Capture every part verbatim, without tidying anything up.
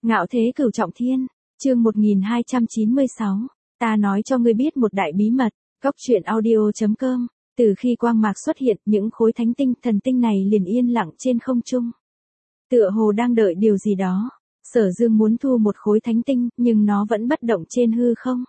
Ngạo thế cửu trọng thiên, chương một nghìn hai trăm chín mươi sáu, ta nói cho ngươi biết một đại bí mật, góc truyện audio chấm com, từ khi quang mạc xuất hiện, những khối thánh tinh, thần tinh này liền yên lặng trên không trung. Tựa hồ đang đợi điều gì đó, Sở Dương muốn thu một khối thánh tinh, nhưng nó vẫn bất động trên hư không.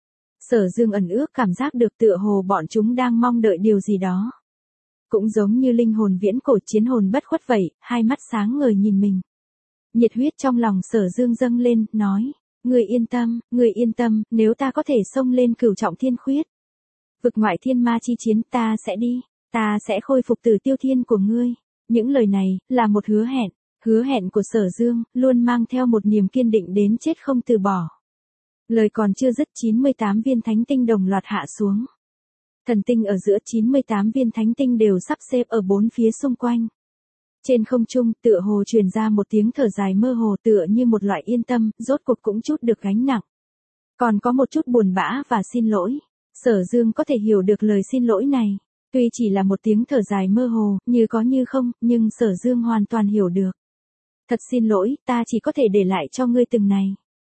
Sở Dương ẩn ước cảm giác được tựa hồ bọn chúng đang mong đợi điều gì đó. Cũng giống như linh hồn viễn cổ chiến hồn bất khuất vậy, hai mắt sáng ngời nhìn mình. Nhiệt huyết trong lòng Sở Dương dâng lên, nói, ngươi yên tâm, ngươi yên tâm, nếu ta có thể xông lên cửu trọng thiên khuyết. Vực ngoại thiên ma chi chiến ta sẽ đi, ta sẽ khôi phục Tử Tiêu Thiên của ngươi. Những lời này, là một hứa hẹn, hứa hẹn của Sở Dương, luôn mang theo một niềm kiên định đến chết không từ bỏ. Lời còn chưa dứt chín mươi tám viên thánh tinh đồng loạt hạ xuống. Thần tinh ở giữa chín mươi tám viên thánh tinh đều sắp xếp ở bốn phía xung quanh. Trên không trung tựa hồ truyền ra một tiếng thở dài mơ hồ tựa như một loại yên tâm, rốt cuộc cũng chút được gánh nặng. Còn có một chút buồn bã và xin lỗi. Sở Dương có thể hiểu được lời xin lỗi này. Tuy chỉ là một tiếng thở dài mơ hồ, như có như không, nhưng Sở Dương hoàn toàn hiểu được. Thật xin lỗi, ta chỉ có thể để lại cho ngươi từng này.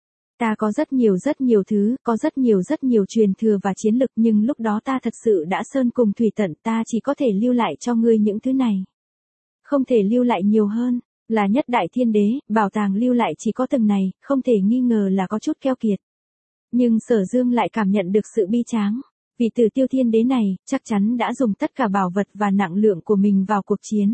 Ta có rất nhiều rất nhiều thứ, có rất nhiều rất nhiều truyền thừa và chiến lực, nhưng lúc đó ta thật sự đã sơn cùng thủy tận, ta chỉ có thể lưu lại cho ngươi những thứ này. Không thể lưu lại nhiều hơn, là nhất đại thiên đế, bảo tàng lưu lại chỉ có từng này, không thể nghi ngờ là có chút keo kiệt. Nhưng Sở Dương lại cảm nhận được sự bi tráng, vì Tử Tiêu Thiên đế này, chắc chắn đã dùng tất cả bảo vật và năng lượng của mình vào cuộc chiến.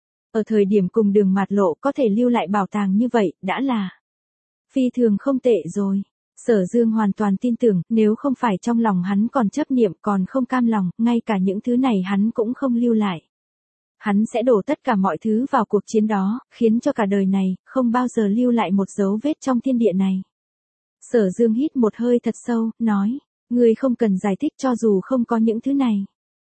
Ở thời điểm cùng đường mạt lộ có thể lưu lại bảo tàng như vậy, đã là phi thường không tệ rồi. Sở Dương hoàn toàn tin tưởng, nếu không phải trong lòng hắn còn chấp niệm, còn không cam lòng, ngay cả những thứ này hắn cũng không lưu lại. Hắn sẽ đổ tất cả mọi thứ vào cuộc chiến đó, khiến cho cả đời này, không bao giờ lưu lại một dấu vết trong thiên địa này. Sở Dương hít một hơi thật sâu, nói, ngươi không cần giải thích cho dù không có những thứ này.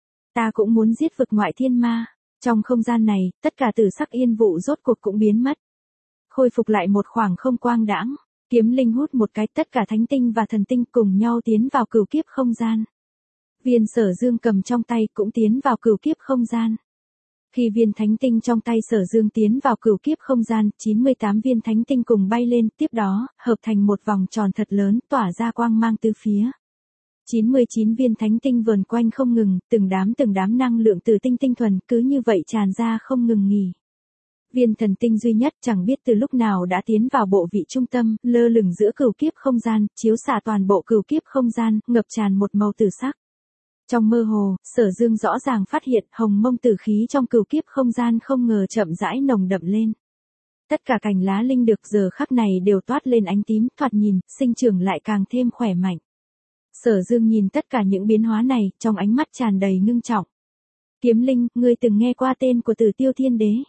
Ta cũng muốn giết vực ngoại thiên ma. Trong không gian này, tất cả tử sắc yên vụ rốt cuộc cũng biến mất. Khôi phục lại một khoảng không quang đãng, Kiếm Linh hút một cái, tất cả thánh tinh và thần tinh cùng nhau tiến vào cửu kiếp không gian. Viên Sở Dương cầm trong tay cũng tiến vào cửu kiếp không gian. Khi viên thánh tinh trong tay Sở Dương tiến vào cửu kiếp không gian, chín mươi tám viên thánh tinh cùng bay lên, tiếp đó, hợp thành một vòng tròn thật lớn, tỏa ra quang mang tứ phía. chín mươi chín viên thánh tinh vờn quanh không ngừng, từng đám từng đám năng lượng từ tinh tinh thuần, cứ như vậy tràn ra không ngừng nghỉ. Viên thần tinh duy nhất chẳng biết từ lúc nào đã tiến vào bộ vị trung tâm, lơ lửng giữa cửu kiếp không gian, chiếu xạ toàn bộ cửu kiếp không gian, ngập tràn một màu tử sắc. Trong mơ hồ, Sở Dương rõ ràng phát hiện hồng mông tử khí trong cửu kiếp không gian không ngờ chậm rãi nồng đậm lên. Tất cả cành lá linh được giờ khắc này đều toát lên ánh tím, thoạt nhìn, sinh trưởng lại càng thêm khỏe mạnh. Sở Dương nhìn tất cả những biến hóa này, trong ánh mắt tràn đầy ngưng trọng. Kiếm Linh, ngươi từng nghe qua tên của Tử Tiêu Thiên đế?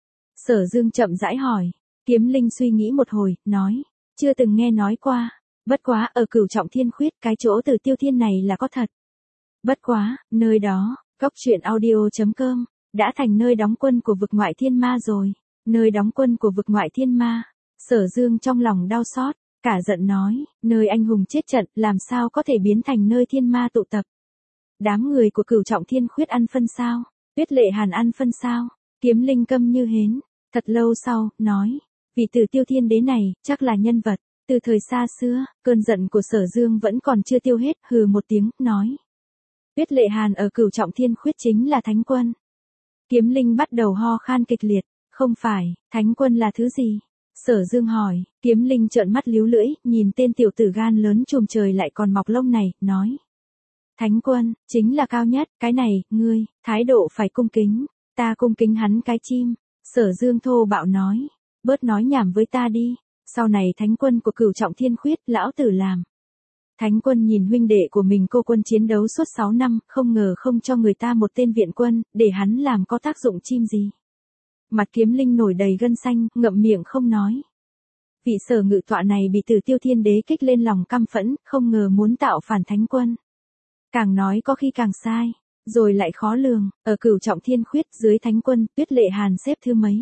Sở Dương chậm rãi hỏi. Kiếm Linh suy nghĩ một hồi, nói, chưa từng nghe nói qua. Bất quá, ở cửu trọng thiên khuyết, cái chỗ Tử Tiêu Thiên này là có thật. Bất quá, nơi đó, góc truyện audio chấm com, đã thành nơi đóng quân của vực ngoại thiên ma rồi. Nơi đóng quân của vực ngoại thiên ma. Sở Dương trong lòng đau xót, cả giận nói, nơi anh hùng chết trận, làm sao có thể biến thành nơi thiên ma tụ tập. Đám người của cửu trọng thiên khuyết ăn phân sao, Tuyết Lệ Hàn ăn phân sao. Kiếm Linh câm như hến, thật lâu sau, nói, vì Tử Tiêu Thiên đế này, chắc là nhân vật, từ thời xa xưa, cơn giận của Sở Dương vẫn còn chưa tiêu hết, hừ một tiếng, nói. Tuyết Lệ Hàn ở cửu trọng thiên khuyết chính là thánh quân. Kiếm Linh bắt đầu ho khan kịch liệt, không phải, thánh quân là thứ gì? Sở Dương hỏi, Kiếm Linh trợn mắt líu lưỡi, nhìn tên tiểu tử gan lớn trùm trời lại còn mọc lông này, nói. Thánh quân, chính là cao nhất, cái này, ngươi, thái độ phải cung kính, ta cung kính hắn cái chim. Sở Dương thô bạo nói, bớt nói nhảm với ta đi, sau này thánh quân của cửu trọng thiên khuyết, lão tử làm. Thánh quân nhìn huynh đệ của mình cô quân chiến đấu suốt sáu năm, không ngờ không cho người ta một tên viện quân, để hắn làm có tác dụng chim gì. Mặt Kiếm Linh nổi đầy gân xanh, ngậm miệng không nói. Vị Sở ngự tọa này bị Tử Tiêu Thiên đế kích lên lòng căm phẫn, không ngờ muốn tạo phản thánh quân. Càng nói có khi càng sai, rồi lại khó lường, ở cửu trọng thiên khuyết dưới thánh quân, Tuyết Lệ Hàn xếp thứ mấy?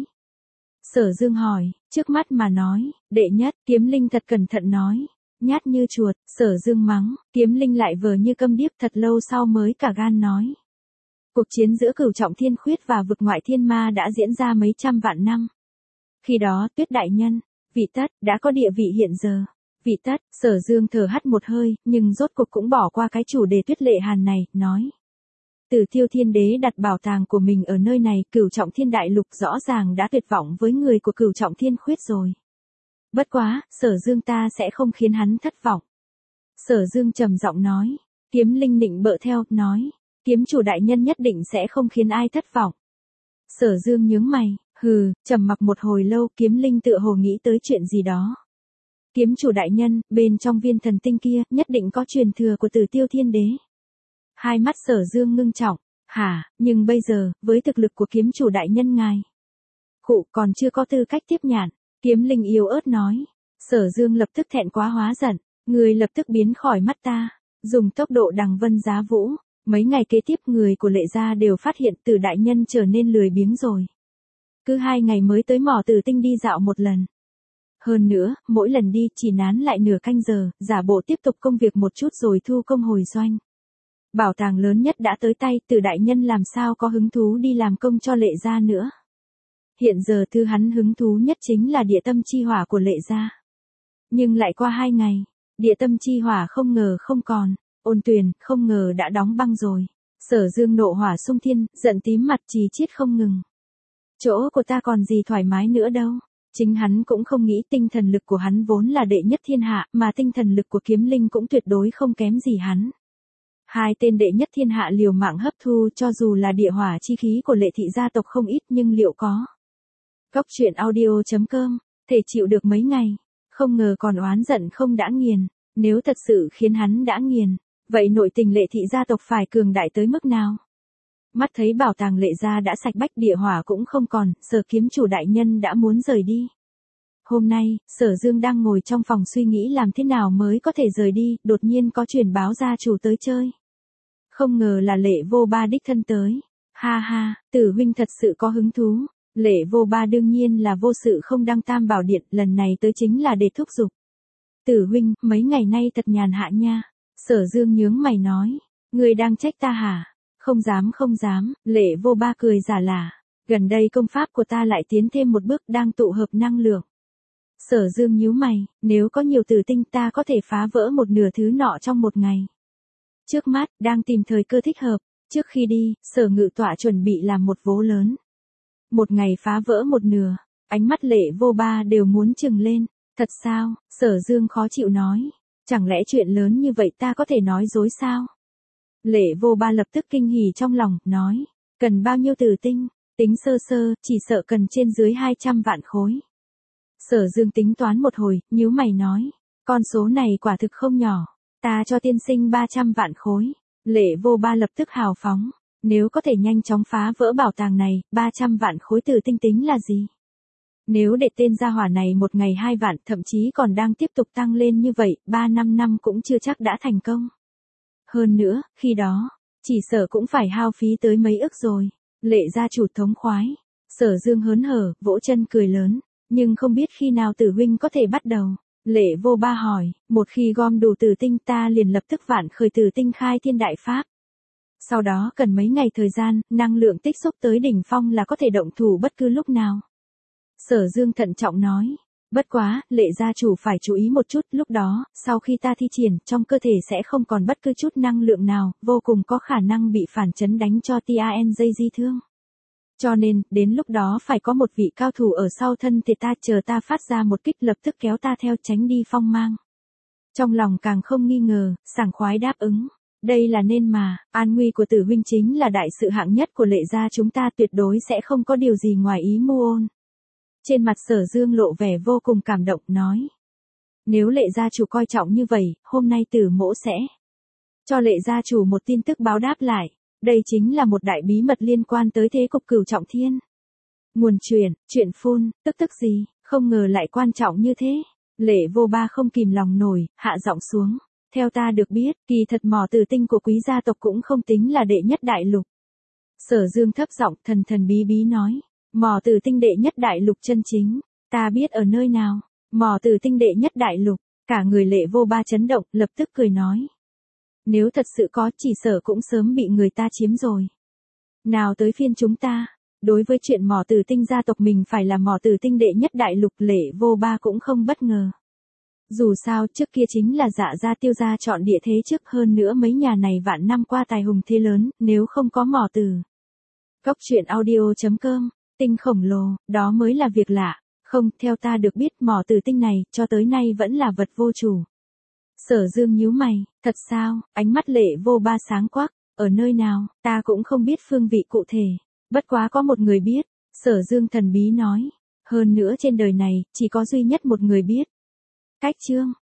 Sở Dương hỏi, trước mắt mà nói, đệ nhất. Kiếm Linh thật cẩn thận nói, nhát như chuột. Sở Dương mắng, Kiếm Linh lại vờ như câm điếc, thật lâu sau mới cả gan nói. Cuộc chiến giữa cửu trọng thiên khuyết và vực ngoại thiên ma đã diễn ra mấy trăm vạn năm. Khi đó Tuyết đại nhân, Vị tất, đã có địa vị hiện giờ. Vị tất, Sở Dương thở hắt một hơi, nhưng rốt cuộc cũng bỏ qua cái chủ đề Tuyết Lệ Hàn này, nói. Tử Tiêu Thiên Đế đặt bảo tàng của mình ở nơi này, Cửu Trọng Thiên Đại Lục rõ ràng đã tuyệt vọng với người của Cửu Trọng Thiên Khuyết rồi. Bất quá, Sở Dương ta sẽ không khiến hắn thất vọng. Sở Dương trầm giọng nói. Kiếm Linh nịnh bợ theo, nói. Kiếm chủ đại nhân nhất định sẽ không khiến ai thất vọng. Sở Dương nhướng mày, hừ, trầm mặc một hồi lâu, Kiếm Linh tựa hồ nghĩ tới chuyện gì đó. Kiếm chủ đại nhân, bên trong viên thần tinh kia, nhất định có truyền thừa của Tử Tiêu Thiên Đế. Hai mắt Sở Dương ngưng trọng, hả, nhưng bây giờ, với thực lực của kiếm chủ đại nhân ngài. Cụ còn chưa có tư cách tiếp nhận. Kiếm Linh yếu ớt nói. Sở Dương lập tức thẹn quá hóa giận, người lập tức biến khỏi mắt ta, dùng tốc độ đằng vân giá vũ. Mấy ngày kế tiếp người của Lệ gia đều phát hiện Tử đại nhân trở nên lười biếng rồi. Cứ hai ngày mới tới mỏ Tử tinh đi dạo một lần. Hơn nữa, mỗi lần đi chỉ nán lại nửa canh giờ, giả bộ tiếp tục công việc một chút rồi thu công hồi doanh. Bảo tàng lớn nhất đã tới tay, Tử đại nhân làm sao có hứng thú đi làm công cho Lệ gia nữa. Hiện giờ thứ hắn hứng thú nhất chính là địa tâm chi hỏa của Lệ gia. Nhưng lại qua hai ngày, địa tâm chi hỏa không ngờ không còn, Ôn Tuyền không ngờ đã đóng băng rồi. Sở Dương nộ hỏa xung thiên, giận tím mặt chì chiết không ngừng. Chỗ của ta còn gì thoải mái nữa đâu. Chính hắn cũng không nghĩ tinh thần lực của hắn vốn là đệ nhất thiên hạ, mà tinh thần lực của Kiếm Linh cũng tuyệt đối không kém gì hắn. Hai tên đệ nhất thiên hạ liều mạng hấp thu, cho dù là địa hỏa chi khí của Lệ thị gia tộc không ít nhưng liệu có. Góc truyện audio chấm com, thể chịu được mấy ngày, không ngờ còn oán giận không đã nghiền, nếu thật sự khiến hắn đã nghiền, vậy nội tình Lệ thị gia tộc phải cường đại tới mức nào? Mắt thấy bảo tàng Lệ gia đã sạch bách, địa hỏa cũng không còn, Sở kiếm chủ đại nhân đã muốn rời đi. Hôm nay, Sở Dương đang ngồi trong phòng suy nghĩ làm thế nào mới có thể rời đi, đột nhiên có truyền báo gia chủ tới chơi. Không ngờ là Lệ Vô Ba đích thân tới. Ha ha, Tử huynh thật sự có hứng thú. Lệ Vô Ba đương nhiên là vô sự không đăng tam bảo điện, lần này tới chính là để thúc giục. Tử huynh, mấy ngày nay thật nhàn hạ nha. Sở Dương nhướng mày nói. Người đang trách ta hả? Không dám không dám, Lệ Vô Ba cười giả lả. Gần đây công pháp của ta lại tiến thêm một bước, đang tụ hợp năng lượng. Sở Dương nhíu mày, nếu có nhiều tử tinh ta có thể phá vỡ một nửa thứ nọ trong một ngày. Trước mắt, đang tìm thời cơ thích hợp, trước khi đi, Sở Ngự Tọa chuẩn bị làm một vố lớn. Một ngày phá vỡ một nửa, ánh mắt Lệ Vô Ba đều muốn trừng lên. Thật sao? Sở Dương khó chịu nói. Chẳng lẽ chuyện lớn như vậy ta có thể nói dối sao? Lệ Vô Ba lập tức kinh hỉ trong lòng, nói. Cần bao nhiêu tử tinh? Tính sơ sơ, chỉ sợ cần trên dưới hai trăm vạn khối. Sở Dương tính toán một hồi, nhíu mày nói. Con số này quả thực không nhỏ. Ta cho tiên sinh ba trăm vạn khối. Lệ Vô Ba lập tức hào phóng. Nếu có thể nhanh chóng phá vỡ bảo tàng này, ba trăm vạn khối tử tinh tính là gì? Nếu để tên gia hỏa này một ngày hai vạn, thậm chí còn đang tiếp tục tăng lên như vậy, ba năm năm cũng chưa chắc đã thành công. Hơn nữa, khi đó, chỉ sợ cũng phải hao phí tới mấy ức rồi. Lệ gia chủ thống khoái. Sở Dương hớn hở, vỗ chân cười lớn. Nhưng không biết khi nào Tử huynh có thể bắt đầu. Lệ Vô Ba hỏi, một khi gom đủ tử tinh ta liền lập tức vạn khởi tử tinh khai thiên đại pháp. Sau đó cần mấy ngày thời gian, năng lượng tích xúc tới đỉnh phong là có thể động thủ bất cứ lúc nào. Sở Dương thận trọng nói. Bất quá, Lệ gia chủ phải chú ý một chút, lúc đó, sau khi ta thi triển, trong cơ thể sẽ không còn bất cứ chút năng lượng nào, vô cùng có khả năng bị phản chấn đánh cho Tian dây di thương. Cho nên, đến lúc đó phải có một vị cao thủ ở sau thân thể ta, chờ ta phát ra một kích lập tức kéo ta theo tránh đi phong mang. Trong lòng càng không nghi ngờ, sảng khoái đáp ứng. Đây là nên mà, an nguy của Tử huynh chính là đại sự hạng nhất của Lệ gia chúng ta, tuyệt đối sẽ không có điều gì ngoài ý mưu ôn. Trên mặt Sở Dương lộ vẻ vô cùng cảm động, nói. Nếu Lệ gia chủ coi trọng như vậy, hôm nay Tử mỗ sẽ cho Lệ gia chủ một tin tức báo đáp lại. Đây chính là một đại bí mật liên quan tới thế cục Cửu Trọng Thiên. Nguồn truyền, chuyện phun, tức tức gì, không ngờ lại quan trọng như thế. Lệ Vô Ba không kìm lòng nổi, hạ giọng xuống. Theo ta được biết, kỳ thật mỏ tử tinh của quý gia tộc cũng không tính là đệ nhất đại lục. Sở Dương thấp giọng thần thần bí bí nói. Mỏ tử tinh đệ nhất đại lục chân chính, ta biết ở nơi nào. Mỏ tử tinh đệ nhất đại lục, cả người Lệ Vô Ba chấn động, lập tức cười nói. Nếu thật sự có, chỉ sợ cũng sớm bị người ta chiếm rồi. Nào tới phiên chúng ta, Đối với chuyện mỏ tử tinh gia tộc mình phải là mỏ tử tinh đệ nhất đại lục, Lệ Vô Ba cũng không bất ngờ. Dù sao trước kia chính là Dạ gia Tiêu gia chọn địa thế trước, hơn nữa mấy nhà này vạn năm qua tài hùng thế lớn, nếu không có mỏ tử. Cốc truyện audio chấm com, tinh khổng lồ, đó mới là việc lạ. Không, theo ta được biết mỏ tử tinh này, cho tới nay vẫn là vật vô chủ. Sở Dương nhíu mày, thật sao? Ánh mắt Lệ Vô Ba sáng quắc, ở nơi nào, ta cũng không biết phương vị cụ thể. Bất quá có một người biết, Sở Dương thần bí nói. Hơn nữa trên đời này, chỉ có duy nhất một người biết. Cách chương.